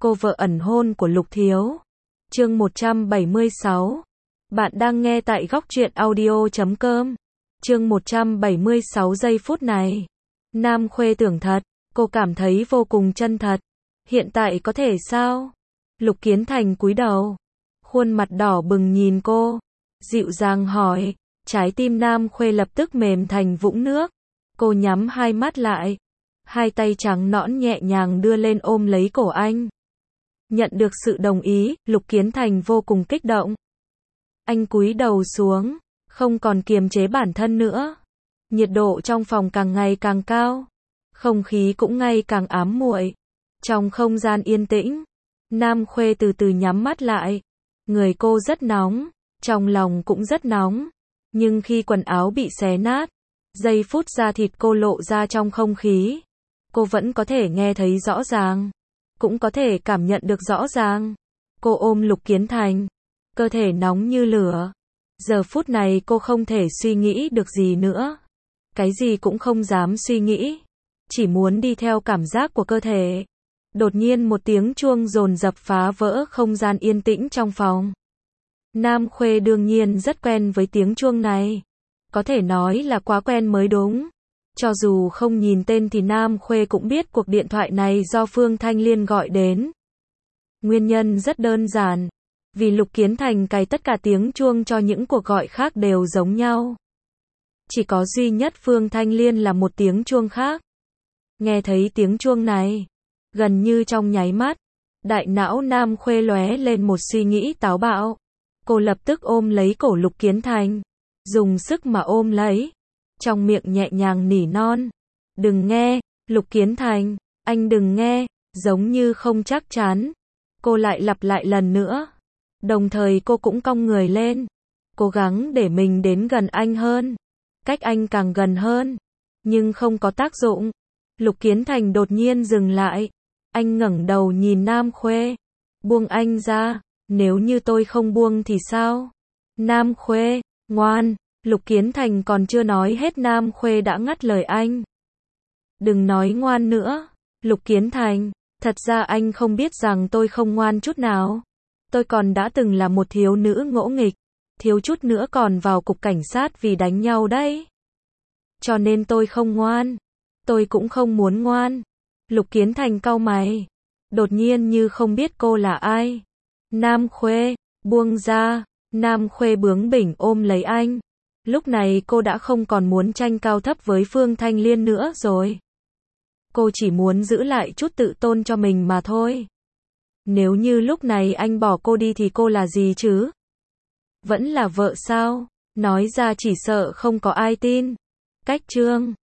cô vợ ẩn hôn của Lục Thiếu. Chương 176. Bạn đang nghe tại góc truyện audio.com. Chương 176 giây phút này. Nam Khuê tưởng thật, cô cảm thấy vô cùng chân thật. Hiện tại có thể sao? Lục Kiến Thành cúi đầu, khuôn mặt đỏ bừng nhìn cô, dịu dàng hỏi. Trái tim Nam Khuê lập tức mềm thành vũng nước. Cô nhắm hai mắt lại, hai tay trắng nõn nhẹ nhàng đưa lên ôm lấy cổ anh. Nhận được sự đồng ý, Lục Kiến Thành vô cùng kích động. Anh cúi đầu xuống, không còn kiềm chế bản thân nữa. Nhiệt độ trong phòng càng ngày càng cao, không khí cũng ngày càng ám muội. Trong không gian yên tĩnh, Nam Khuê từ từ nhắm mắt lại. Người cô rất nóng, trong lòng cũng rất nóng. Nhưng khi quần áo bị xé nát, giây phút da thịt cô lộ ra trong không khí, cô vẫn có thể nghe thấy rõ ràng, cũng có thể cảm nhận được rõ ràng. Cô ôm Lục Kiến Thành, cơ thể nóng như lửa. Giờ phút này cô không thể suy nghĩ được gì nữa. Cái gì cũng không dám suy nghĩ, chỉ muốn đi theo cảm giác của cơ thể. Đột nhiên một tiếng chuông dồn dập phá vỡ không gian yên tĩnh trong phòng. Nam Khuê đương nhiên rất quen với tiếng chuông này. Có thể nói là quá quen mới đúng. Cho dù không nhìn tên thì Nam Khuê cũng biết cuộc điện thoại này do Phương Thanh Liên gọi đến. Nguyên nhân rất đơn giản. Vì Lục Kiến Thành cài tất cả tiếng chuông cho những cuộc gọi khác đều giống nhau. Chỉ có duy nhất Phương Thanh Liên là một tiếng chuông khác. Nghe thấy tiếng chuông này, gần như trong nháy mắt, đại não Nam Khuê lóe lên một suy nghĩ táo bạo. Cô lập tức ôm lấy cổ Lục Kiến Thành, dùng sức mà ôm lấy, trong miệng nhẹ nhàng nỉ non. Đừng nghe, Lục Kiến Thành, anh đừng nghe, giống như không chắc chắn. Cô lại lặp lại lần nữa. Đồng thời cô cũng cong người lên, cố gắng để mình đến gần anh hơn, cách anh càng gần hơn, nhưng không có tác dụng. Lục Kiến Thành đột nhiên dừng lại, anh ngẩng đầu nhìn Nam Khuê, buông anh ra, nếu như tôi không buông thì sao? Nam Khuê, ngoan, Lục Kiến Thành còn chưa nói hết Nam Khuê đã ngắt lời anh. Đừng nói ngoan nữa, Lục Kiến Thành, thật ra anh không biết rằng tôi không ngoan chút nào. Tôi còn đã từng là một thiếu nữ ngỗ nghịch, thiếu chút nữa còn vào cục cảnh sát vì đánh nhau đấy. Cho nên tôi không ngoan, tôi cũng không muốn ngoan. Lục Kiến Thành cau mày, đột nhiên như không biết cô là ai. Nam Khuê, buông ra. Nam Khuê bướng bỉnh ôm lấy anh. Lúc này cô đã không còn muốn tranh cao thấp với Phương Thanh Liên nữa rồi. Cô chỉ muốn giữ lại chút tự tôn cho mình mà thôi. Nếu như lúc này anh bỏ cô đi thì cô là gì chứ? Vẫn là vợ sao? Nói ra chỉ sợ không có ai tin. Cách chương